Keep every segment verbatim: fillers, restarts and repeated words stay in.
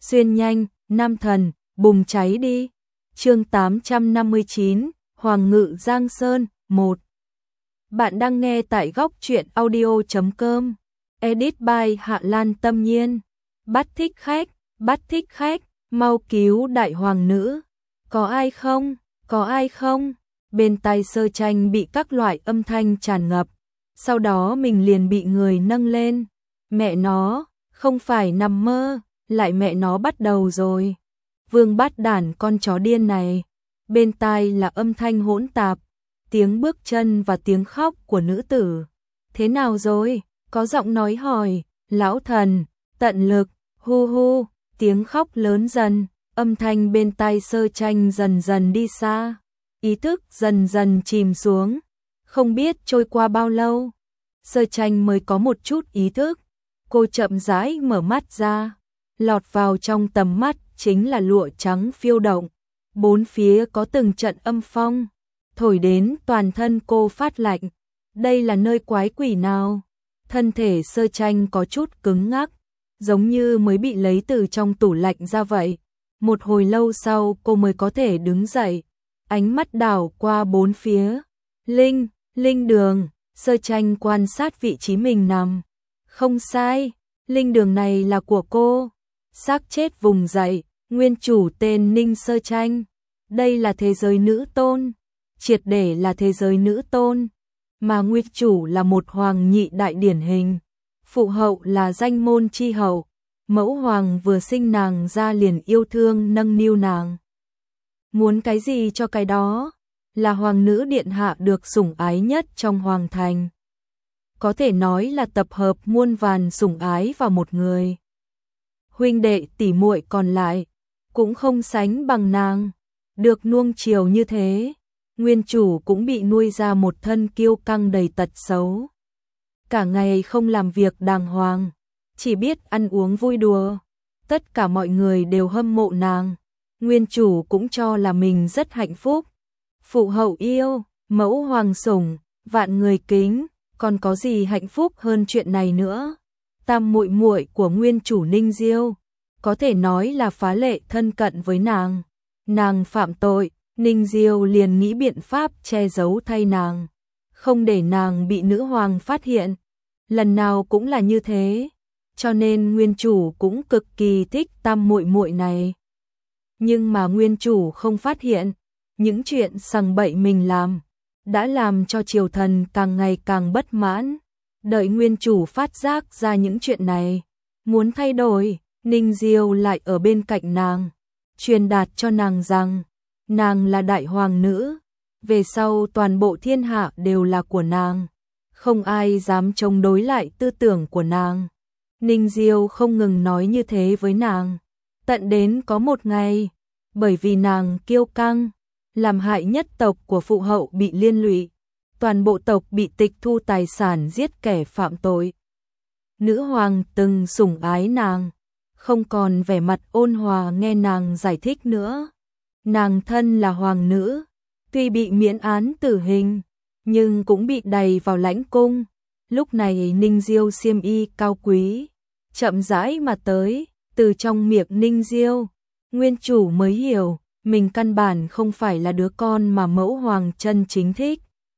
xuyên nhanh, nam thần, bùng cháy đi. Chương tám trăm năm mươi chín, Hoàng ngự Giang Sơn, một. Bạn đang nghe tại góc truyện audio chấm com. Edit by Hạ Lan Tâm Nhiên. Bắt thích khách, bắt thích khách, mau cứu đại hoàng nữ. Có ai không? Có ai không? Bên tai Sơ Tranh bị các loại âm thanh tràn ngập. Sau đó mình liền bị người nâng lên. Mẹ nó, không phải nằm mơ, lại mẹ nó bắt đầu rồi. Vương Bát Đản con chó điên này. Bên tai là âm thanh hỗn tạp, tiếng bước chân và tiếng khóc của nữ tử. Thế nào rồi? Có giọng nói hỏi, lão thần, tận lực, hu hu, tiếng khóc lớn dần, âm thanh bên tai Sơ Tranh dần dần đi xa, ý thức dần dần chìm xuống. Không biết trôi qua bao lâu, Sơ Tranh mới có một chút ý thức. Cô chậm rãi mở mắt ra, lọt vào trong tầm mắt chính là lụa trắng phiêu động. Bốn phía có từng trận âm phong, thổi đến toàn thân cô phát lạnh. Đây là nơi quái quỷ nào? Thân thể Sơ Tranh có chút cứng ngắc, giống như mới bị lấy từ trong tủ lạnh ra vậy. Một hồi lâu sau cô mới có thể đứng dậy, ánh mắt đảo qua bốn phía. Linh, linh đường, Sơ Tranh quan sát vị trí mình nằm. Không sai, linh đường này là của cô. Xác chết vùng dậy, nguyên chủ tên Ninh Sơ Tranh. Đây là thế giới nữ tôn, triệt để là thế giới nữ tôn, mà nguyên chủ là một hoàng nhị đại điển hình. Phụ hậu là danh môn chi hậu, mẫu hoàng vừa sinh nàng ra liền yêu thương nâng niu nàng. Muốn cái gì cho cái đó, là hoàng nữ điện hạ được sủng ái nhất trong hoàng thành. Có thể nói là tập hợp muôn vàn sủng ái vào một người. Huynh đệ tỷ muội còn lại cũng không sánh bằng nàng, được nuông chiều như thế. Nguyên chủ cũng bị nuôi ra một thân kiêu căng đầy tật xấu. Cả ngày không làm việc đàng hoàng, chỉ biết ăn uống vui đùa. Tất cả mọi người đều hâm mộ nàng. Nguyên chủ cũng cho là mình rất hạnh phúc. Phụ hậu yêu, mẫu hoàng sủng, vạn người kính, còn có gì hạnh phúc hơn chuyện này nữa. Tam muội muội của nguyên chủ Ninh Diêu, có thể nói là phá lệ thân cận với nàng. Nàng phạm tội, Ninh Diêu liền nghĩ biện pháp che giấu thay nàng, không để nàng bị nữ hoàng phát hiện. Lần nào cũng là như thế, cho nên nguyên chủ cũng cực kỳ thích tam muội muội này. Nhưng mà nguyên chủ không phát hiện, những chuyện sằng bậy mình làm đã làm cho triều thần càng ngày càng bất mãn. Đợi nguyên chủ phát giác ra những chuyện này, muốn thay đổi, Ninh Diêu lại ở bên cạnh nàng, truyền đạt cho nàng rằng nàng là đại hoàng nữ, về sau toàn bộ thiên hạ đều là của nàng, không ai dám chống đối lại tư tưởng của nàng. Ninh Diêu không ngừng nói như thế với nàng, tận đến có một ngày, bởi vì nàng kiêu căng, làm hại nhất tộc của phụ hậu bị liên lụy, toàn bộ tộc bị tịch thu tài sản, giết kẻ phạm tội. Nữ hoàng từng sủng ái nàng, không còn vẻ mặt ôn hòa nghe nàng giải thích nữa. Nàng thân là hoàng nữ, tuy bị miễn án tử hình, nhưng cũng bị đày vào lãnh cung. Lúc này Ninh Diêu xiêm y cao quý, chậm rãi mà tới, từ trong miệng Ninh Diêu, nguyên chủ mới hiểu, mình căn bản không phải là đứa con mà mẫu hoàng chân chính thích.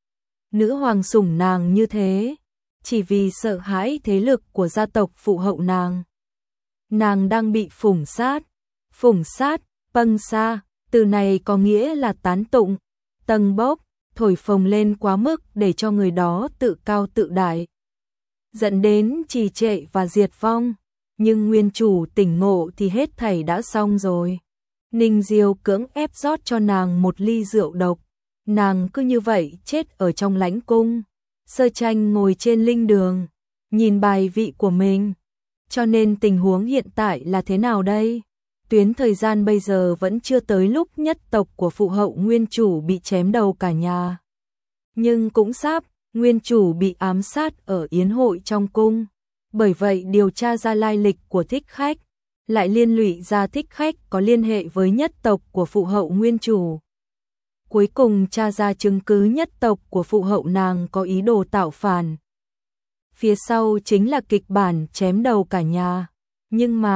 Nữ hoàng sủng nàng như thế, chỉ vì sợ hãi thế lực của gia tộc phụ hậu nàng. Nàng đang bị phủng sát, phủng sát, pâng xa, từ này có nghĩa là tán tụng, tầng bốc, thổi phồng lên quá mức để cho người đó tự cao tự đại, dẫn đến trì trệ và diệt vong. Nhưng nguyên chủ tỉnh ngộ thì hết thảy đã xong rồi. Ninh Diêu cưỡng ép rót cho nàng một ly rượu độc, nàng cứ như vậy chết ở trong lãnh cung. Sơ Tranh ngồi trên linh đường, nhìn bài vị của mình. Cho nên tình huống hiện tại là thế nào đây? Tuyến thời gian bây giờ vẫn chưa tới lúc nhất tộc của phụ hậu nguyên chủ bị chém đầu cả nhà. Nhưng cũng sắp, nguyên chủ bị ám sát ở yến hội trong cung. Bởi vậy điều tra ra lai lịch của thích khách, lại liên lụy ra thích khách có liên hệ với nhất tộc của phụ hậu nguyên chủ. Cuối cùng tra ra chứng cứ nhất tộc của phụ hậu nàng có ý đồ tạo phản. Phía sau chính là kịch bản chém đầu cả nhà. Nhưng mà,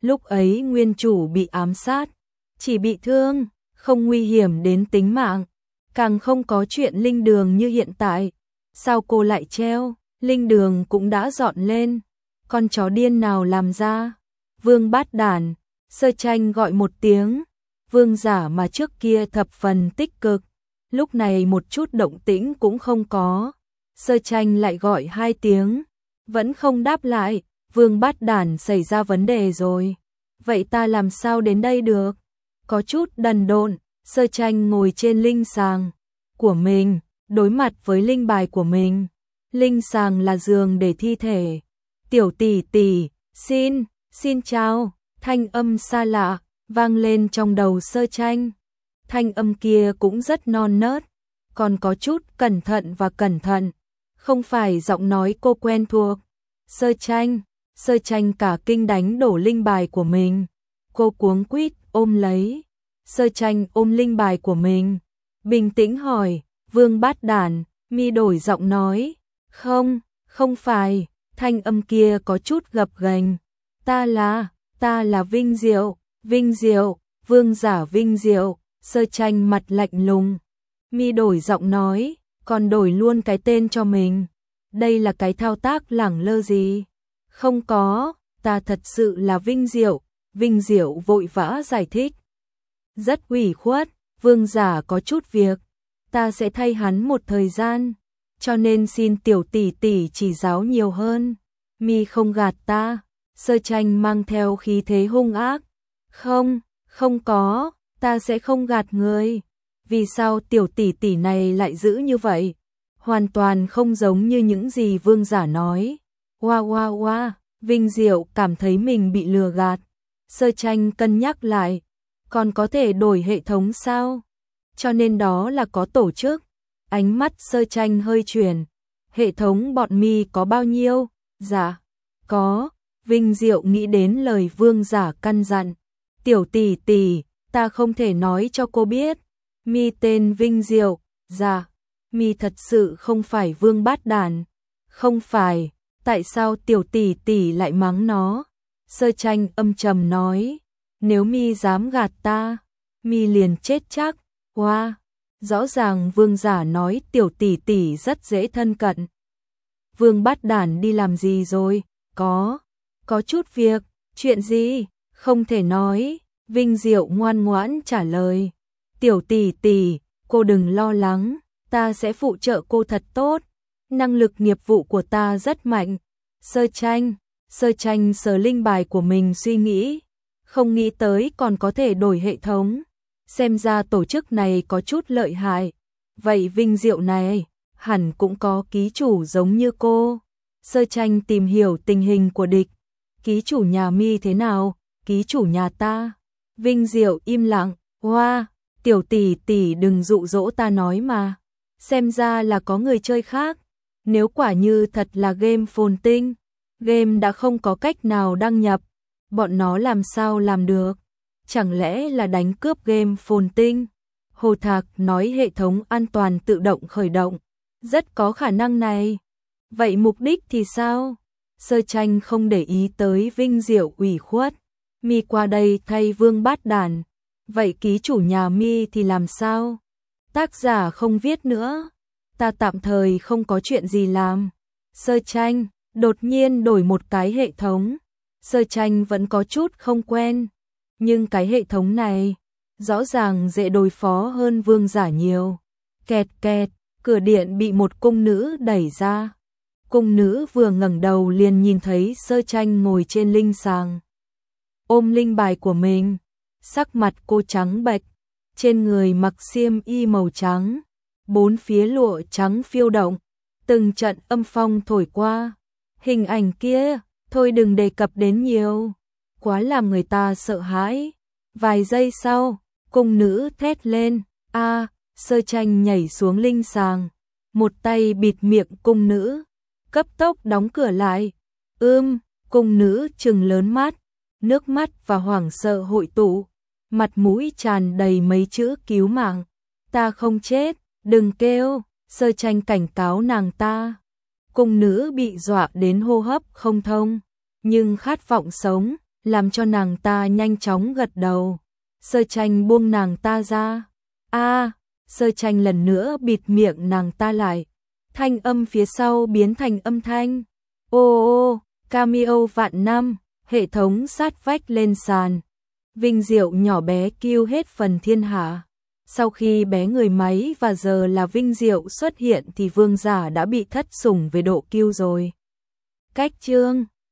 Lúc ấy nguyên chủ bị ám sát, chỉ bị thương, không nguy hiểm đến tính mạng, càng không có chuyện linh đường như hiện tại. Sao cô lại treo? Linh đường cũng đã dọn lên, con chó điên nào làm ra? Vương Bát Đản, Sơ Tranh gọi một tiếng. Vương giả mà trước kia thập phần tích cực, lúc này một chút động tĩnh cũng không có. Sơ Tranh lại gọi hai tiếng, vẫn không đáp lại. Vương Bát Đản xảy ra vấn đề rồi. Vậy ta làm sao đến đây được? Có chút đần độn. Sơ Tranh ngồi trên linh sàng của mình, đối mặt với linh bài của mình. Linh sàng là giường để thi thể. Tiểu tỷ tỷ, xin, xin chào. Thanh âm xa lạ vang lên trong đầu Sơ Tranh. Thanh âm kia cũng rất non nớt, còn có chút cẩn thận và cẩn thận, không phải giọng nói cô quen thuộc. Sơ Tranh, Sơ Tranh cả kinh đánh đổ linh bài của mình. Cô cuống quýt ôm lấy. Sơ Tranh ôm linh bài của mình, bình tĩnh hỏi, Vương Bát Đản. Mi đổi giọng nói, không, không phải. Thanh âm kia có chút gập ghềnh. Ta là, ta là Vinh Diệu, Vinh Diệu, vương giả Vinh Diệu. Sơ Tranh mặt lạnh lùng. Mi đổi giọng nói, còn đổi luôn cái tên cho mình. Đây là cái thao tác lẳng lơ gì? Không có, ta thật sự là Vinh Diệu. Vinh Diệu vội vã giải thích. Rất ủy khuất, vương giả có chút việc, ta sẽ thay hắn một thời gian, cho nên xin tiểu tỷ tỷ chỉ giáo nhiều hơn. Mi không gạt ta. Sơ Tranh mang theo khí thế hung ác. Không, không có, ta sẽ không gạt người. Vì sao tiểu tỷ tỷ này lại giữ như vậy? Hoàn toàn không giống như những gì vương giả nói. Oa oa oa, Vinh Diệu cảm thấy mình bị lừa gạt. Sơ Tranh cân nhắc lại, còn có thể đổi hệ thống sao? Cho nên đó là có tổ chức. Ánh mắt Sơ Tranh hơi chuyển. Hệ thống bọn mi có bao nhiêu? Dạ, có. Vinh Diệu nghĩ đến lời vương giả căn dặn. Tiểu tỷ tỷ, ta không thể nói cho cô biết. Mi tên Vinh Diệu. Dạ, mi thật sự không phải Vương Bát Đản. Không phải, tại sao tiểu tỷ tỷ lại mắng nó? Sơ Tranh âm trầm nói, nếu mi dám gạt ta, mi liền chết chắc. Wow, rõ ràng vương giả nói tiểu tỷ tỷ rất dễ thân cận. Vương Bát Đản đi làm gì rồi? Có, có chút việc. Chuyện gì? Không thể nói. Vinh Diệu ngoan ngoãn trả lời. Tiểu tỷ tỷ, cô đừng lo lắng, ta sẽ phụ trợ cô thật tốt. Năng lực nghiệp vụ của ta rất mạnh. Sơ Tranh, Sơ Tranh sờ linh bài của mình suy nghĩ, không nghĩ tới còn có thể đổi hệ thống. Xem ra tổ chức này có chút lợi hại. Vậy Vinh Diệu này, hẳn cũng có ký chủ giống như cô. Sơ Tranh tìm hiểu tình hình của địch. Ký chủ nhà mi thế nào? Ký chủ nhà ta. Vinh Diệu im lặng. Hoa, tiểu tỷ tỷ đừng dụ dỗ ta nói mà. Xem ra là có người chơi khác. Nếu quả như thật là game phồn tinh, game đã không có cách nào đăng nhập, bọn nó làm sao làm được? Chẳng lẽ là đánh cướp game phồn tinh? Hồ Thạc nói hệ thống an toàn tự động khởi động, rất có khả năng này. Vậy mục đích thì sao? Sơ Tranh không để ý tới Vinh Diệu ủy khuất. Mi qua đây thay Vương Bát Đản. Vậy ký chủ nhà mi thì làm sao? Tác giả không viết nữa. Ta tạm thời không có chuyện gì làm. Sơ Tranh đột nhiên đổi một cái hệ thống. Sơ Tranh vẫn có chút không quen. Nhưng cái hệ thống này rõ ràng dễ đối phó hơn vương giả nhiều. Kẹt kẹt, cửa điện bị một cung nữ đẩy ra. Cung nữ vừa ngẩng đầu liền nhìn thấy Sơ Tranh ngồi trên linh sàng, ôm linh bài của mình. Sắc mặt cô trắng bệch, trên người mặc xiêm y màu trắng, bốn phía lụa trắng phiêu động, từng trận âm phong thổi qua. Hình ảnh kia, thôi đừng đề cập đến nhiều, quá làm người ta sợ hãi. Vài giây sau, cung nữ thét lên, a, Sơ Tranh nhảy xuống linh sàng, một tay bịt miệng cung nữ, cấp tốc đóng cửa lại. Ưm, cung nữ trừng lớn mắt, nước mắt và hoảng sợ hội tụ, mặt mũi tràn đầy mấy chữ cứu mạng. Ta không chết, đừng kêu. Sơ Tranh cảnh cáo nàng ta. Cung nữ bị dọa đến hô hấp không thông, nhưng khát vọng sống, làm cho nàng ta nhanh chóng gật đầu. Sơ Tranh buông nàng ta ra. A, Sơ Tranh lần nữa bịt miệng nàng ta lại. Thanh âm phía sau biến thành âm thanh. Ô ô, cameo vạn năm, hệ thống sát vách lên sàn. Vinh diệu nhỏ bé kêu hết phần thiên hạ. Sau khi bé người máy và giờ là Vinh diệu xuất hiện thì vương giả đã bị thất sủng về độ kêu rồi. Cách chương